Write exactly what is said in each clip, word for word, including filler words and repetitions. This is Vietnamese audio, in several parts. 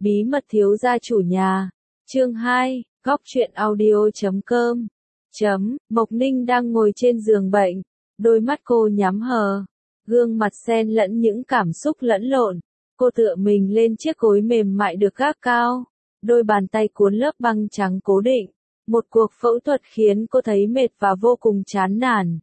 Bí mật thiếu gia chủ nhà. Chương hai, góc truyện audio chấm com. Chấm, Mộc Ninh đang ngồi trên giường bệnh, đôi mắt cô nhắm hờ, gương mặt xen lẫn những cảm xúc lẫn lộn. Cô tựa mình lên chiếc gối mềm mại được gác cao, đôi bàn tay cuốn lớp băng trắng cố định. Một cuộc phẫu thuật khiến cô thấy mệt và vô cùng chán nản.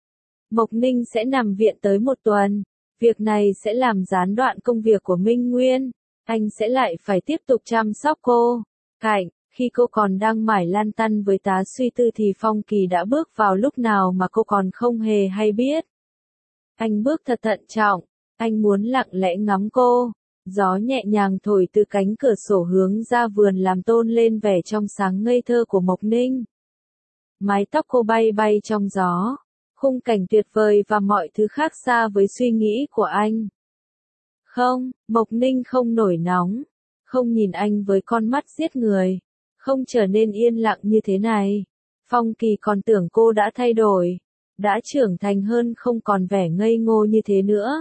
Mộc Ninh sẽ nằm viện tới một tuần. Việc này sẽ làm gián đoạn công việc của Minh Nguyên. Anh sẽ lại phải tiếp tục chăm sóc cô. Cạnh, khi cô còn đang mải lăn tăn với tá suy tư thì Phong Kỳ đã bước vào lúc nào mà cô còn không hề hay biết. Anh bước thật thận trọng, anh muốn lặng lẽ ngắm cô. Gió nhẹ nhàng thổi từ cánh cửa sổ hướng ra vườn làm tôn lên vẻ trong sáng ngây thơ của Mộc Ninh. Mái tóc cô bay bay trong gió, khung cảnh tuyệt vời và mọi thứ khác xa với suy nghĩ của anh. Không, Mộc Ninh không nổi nóng, không nhìn anh với con mắt giết người, không trở nên yên lặng như thế này. Phong Kỳ còn tưởng cô đã thay đổi, đã trưởng thành hơn, không còn vẻ ngây ngô như thế nữa.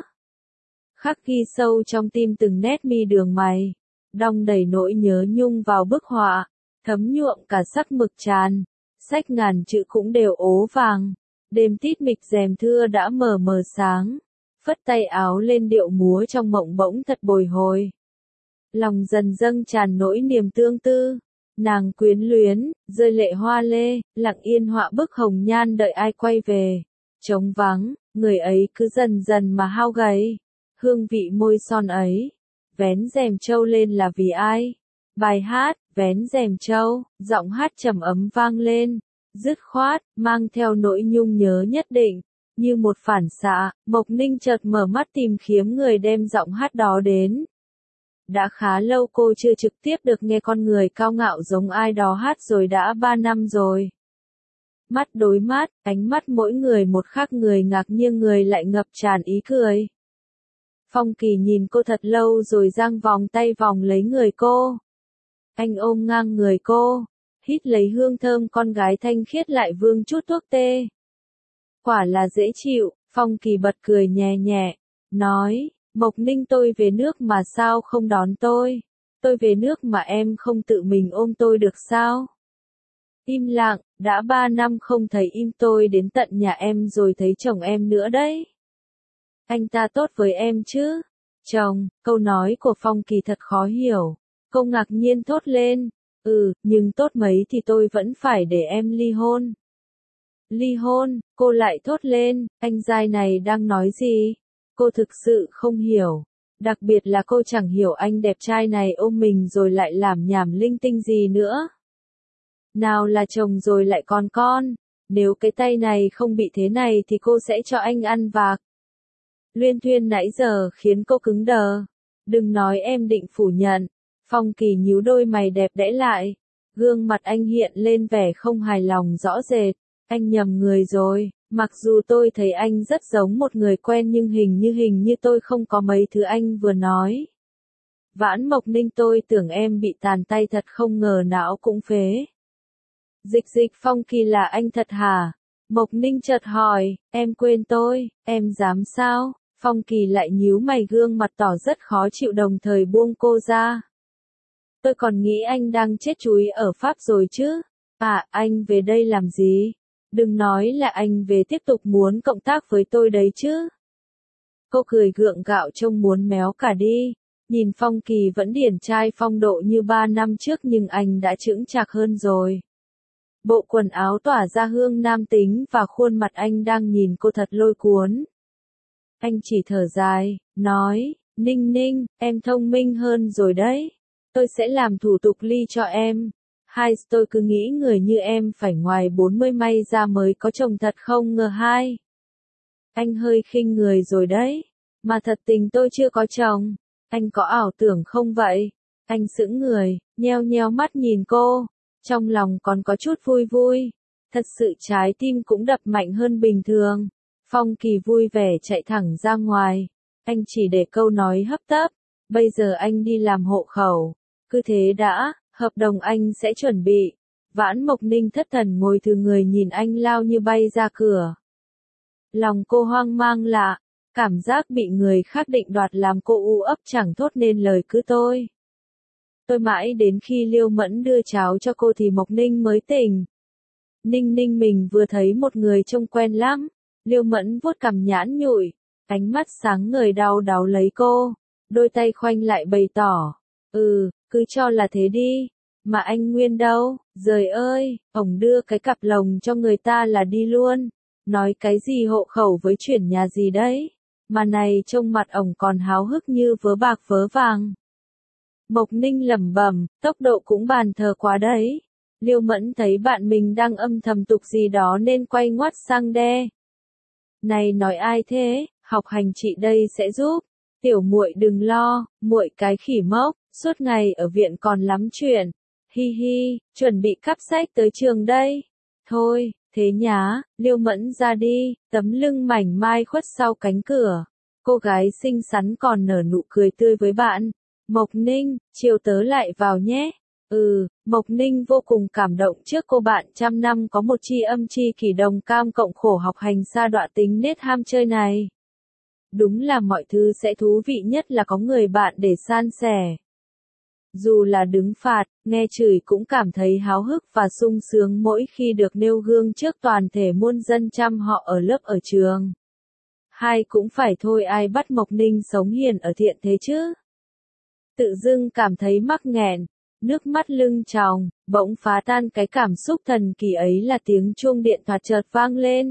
Khắc ghi sâu trong tim từng nét mi đường mày, đong đầy nỗi nhớ nhung vào bức họa, thấm nhuộm cả sắc mực tràn, sách ngàn chữ cũng đều ố vàng. Đêm tít mịch rèm thưa đã mờ mờ sáng, phất tay áo lên điệu múa trong mộng bỗng thật bồi hồi. Lòng dần dâng tràn nỗi niềm tương tư, nàng quyến luyến, rơi lệ hoa lê, lặng yên họa bức hồng nhan đợi ai quay về. Trống vắng, người ấy cứ dần dần mà hao gầy, hương vị môi son ấy, vén rèm trâu lên là vì ai? Bài hát, vén rèm trâu, giọng hát trầm ấm vang lên, dứt khoát, mang theo nỗi nhung nhớ nhất định. Như một phản xạ, Mộc Ninh chợt mở mắt tìm kiếm người đem giọng hát đó đến. Đã khá lâu cô chưa trực tiếp được nghe con người cao ngạo giống ai đó hát rồi, đã ba năm rồi. Mắt đối mắt, ánh mắt mỗi người một khác, người ngạc nhiên người lại ngập tràn ý cười. Phong Kỳ nhìn cô thật lâu rồi giang vòng tay vòng lấy người cô. Anh ôm ngang người cô, hít lấy hương thơm con gái thanh khiết lại vương chút thuốc tê. Quả là dễ chịu, Phong Kỳ bật cười nhẹ nhẹ, nói, Mộc Ninh, tôi về nước mà sao không đón tôi? Tôi về nước mà em không tự mình ôm tôi được sao? Im lặng, đã ba năm không thấy im, tôi đến tận nhà em rồi thấy chồng em nữa đấy. Anh ta tốt với em chứ? Chồng, câu nói của Phong Kỳ thật khó hiểu. Cô ngạc nhiên thốt lên, ừ, nhưng tốt mấy thì tôi vẫn phải để em ly hôn. Ly hôn, cô lại thốt lên, anh giai này đang nói gì? Cô thực sự không hiểu. Đặc biệt là cô chẳng hiểu anh đẹp trai này ôm mình rồi lại làm nhảm linh tinh gì nữa. Nào là chồng rồi lại còn con. Nếu cái tay này không bị thế này thì cô sẽ cho anh ăn vạc. Luyên thuyên nãy giờ khiến cô cứng đờ. Đừng nói em định phủ nhận. Phong Kỳ nhíu đôi mày đẹp đẽ lại. Gương mặt anh hiện lên vẻ không hài lòng rõ rệt. Anh nhầm người rồi. Mặc dù tôi thấy anh rất giống một người quen nhưng hình như hình như tôi không có mấy thứ anh vừa nói. Vãn Mộc Ninh, tôi tưởng em bị tàn tay thật, không ngờ não cũng phế. Dịch dịch Phong Kỳ, là anh thật hả? Mộc Ninh chợt hỏi, em quên tôi, em dám sao? Phong Kỳ lại nhíu mày, gương mặt tỏ rất khó chịu đồng thời buông cô ra. Tôi còn nghĩ anh đang chết chúi ở Pháp rồi chứ. À, anh về đây làm gì? Đừng nói là anh về tiếp tục muốn cộng tác với tôi đấy chứ. Cô cười gượng gạo trông muốn méo cả đi. Nhìn Phong Kỳ vẫn điển trai phong độ như ba năm trước nhưng anh đã chững chạc hơn rồi. Bộ quần áo tỏa ra hương nam tính và khuôn mặt anh đang nhìn cô thật lôi cuốn. Anh chỉ thở dài, nói, Ninh Ninh, em thông minh hơn rồi đấy. Tôi sẽ làm thủ tục ly cho em. Hai, tôi cứ nghĩ người như em phải ngoài bốn mươi may ra mới có chồng, thật không ngờ hai. Anh hơi khinh người rồi đấy. Mà thật tình tôi chưa có chồng. Anh có ảo tưởng không vậy? Anh sững người, nheo nheo mắt nhìn cô. Trong lòng còn có chút vui vui. Thật sự trái tim cũng đập mạnh hơn bình thường. Phong Kỳ vui vẻ chạy thẳng ra ngoài. Anh chỉ để câu nói hấp tấp. Bây giờ anh đi làm hộ khẩu. Cứ thế đã, hợp đồng anh sẽ chuẩn bị. Vãn Mộc Ninh thất thần ngồi thừ người nhìn anh lao như bay ra cửa. Lòng cô hoang mang lạ. Cảm giác bị người khác định đoạt làm cô u ấp chẳng thốt nên lời, cứ tôi. Tôi mãi đến khi Liêu Mẫn đưa cháo cho cô thì Mộc Ninh mới tỉnh. Ninh ninh mình vừa thấy một người trông quen lắm. Liêu Mẫn vuốt cằm nhãn nhụi, ánh mắt sáng ngời đau đáu lấy cô, đôi tay khoanh lại bày tỏ. Ừ, cứ cho là thế đi. Mà anh Nguyên đâu? Giời ơi, ổng đưa cái cặp lồng cho người ta là đi luôn. Nói cái gì hộ khẩu với chuyển nhà gì đấy. Mà này trông mặt ổng còn háo hức như vớ bạc vớ vàng. Mộc Ninh lẩm bẩm, tốc độ cũng bàn thờ quá đấy. Liêu Mẫn thấy bạn mình đang âm thầm tục gì đó nên quay ngoắt sang đe. Này nói ai thế, học hành chị đây sẽ giúp. Tiểu muội đừng lo, muội cái khỉ mốc, suốt ngày ở viện còn lắm chuyện. Hi hi, chuẩn bị cắp sách tới trường đây. Thôi, thế nhá, Liêu Mẫn ra đi, tấm lưng mảnh mai khuất sau cánh cửa. Cô gái xinh xắn còn nở nụ cười tươi với bạn. Mộc Ninh, chiều tớ lại vào nhé. Ừ, Mộc Ninh vô cùng cảm động trước cô bạn trăm năm có một tri âm tri kỷ đồng cam cộng khổ học hành xa đọa tính nết ham chơi này. Đúng là mọi thứ sẽ thú vị nhất là có người bạn để san sẻ. Dù là đứng phạt, nghe chửi cũng cảm thấy háo hức và sung sướng mỗi khi được nêu gương trước toàn thể muôn dân chăm họ ở lớp ở trường. Hai cũng phải thôi, ai bắt Mộc Ninh sống hiền ở thiện thế chứ? Tự dưng cảm thấy mắc nghẹn, nước mắt lưng tròng, bỗng phá tan cái cảm xúc thần kỳ ấy là tiếng chuông điện thoại chợt vang lên.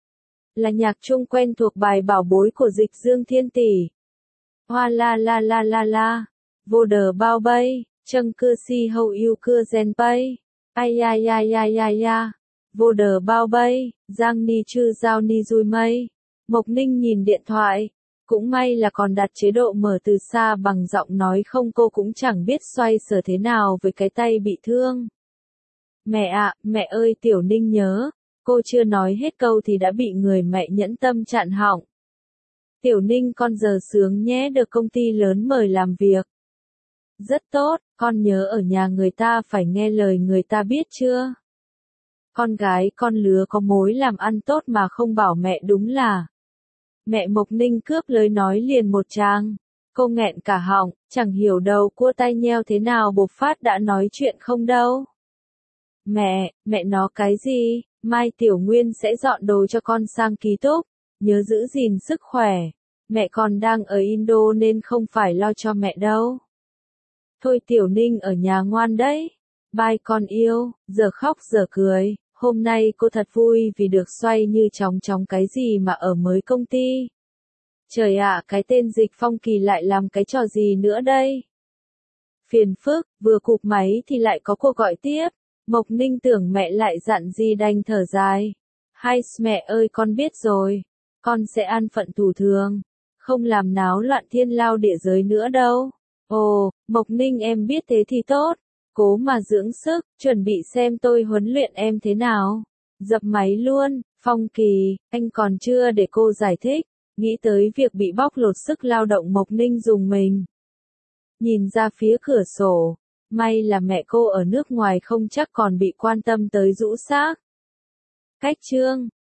Là nhạc chuông quen thuộc bài bảo bối của Dịch Dương Thiên Tỷ. Hoa la la la la la, vô đờ bao bay, châng cưa si hậu yêu cưa gen bay, ai ya ya ya ya ya, vô đờ bao bay, giang ni chư giao ni dùi mây. Mộc Ninh nhìn điện thoại. Cũng may là còn đặt chế độ mở từ xa bằng giọng nói, không cô cũng chẳng biết xoay sở thế nào với cái tay bị thương. Mẹ ạ, mẹ ơi, Tiểu Ninh nhớ. Cô chưa nói hết câu thì đã bị người mẹ nhẫn tâm chặn họng. Tiểu Ninh con giờ sướng nhé, được công ty lớn mời làm việc. Rất tốt, con nhớ ở nhà người ta phải nghe lời người ta biết chưa? Con gái con lứa có mối làm ăn tốt mà không bảo mẹ đúng là. Mẹ Mộc Ninh cướp lời nói liền một tràng. Cô nghẹn cả họng, chẳng hiểu đầu cua tay nheo thế nào bộc phát đã nói chuyện không đâu. Mẹ, mẹ nó cái gì, mai Tiểu Nguyên sẽ dọn đồ cho con sang ký túc, nhớ giữ gìn sức khỏe. Mẹ còn đang ở Indo nên không phải lo cho mẹ đâu. Thôi Tiểu Ninh ở nhà ngoan đấy. Bye con yêu, giờ khóc giờ cười. Hôm nay cô thật vui vì được xoay như chóng chóng cái gì mà ở mới công ty. Trời ạ, cái tên Dịch Phong Kỳ lại làm cái trò gì nữa đây? Phiền phức, vừa cụp máy thì lại có cô gọi tiếp. Mộc Ninh tưởng mẹ lại dặn gì đành thở dài. Hay mẹ ơi, con biết rồi. Con sẽ an phận thủ thường. Không làm náo loạn thiên lao địa giới nữa đâu. Ồ, Mộc Ninh em biết thế thì tốt. Cố mà dưỡng sức, chuẩn bị xem tôi huấn luyện em thế nào. Dập máy luôn, Phong Kỳ, anh còn chưa để cô giải thích. Nghĩ tới việc bị bóc lột sức lao động, Mộc Ninh dùng mình. Nhìn ra phía cửa sổ, may là mẹ cô ở nước ngoài không chắc còn bị quan tâm tới rũ xác. Cách chương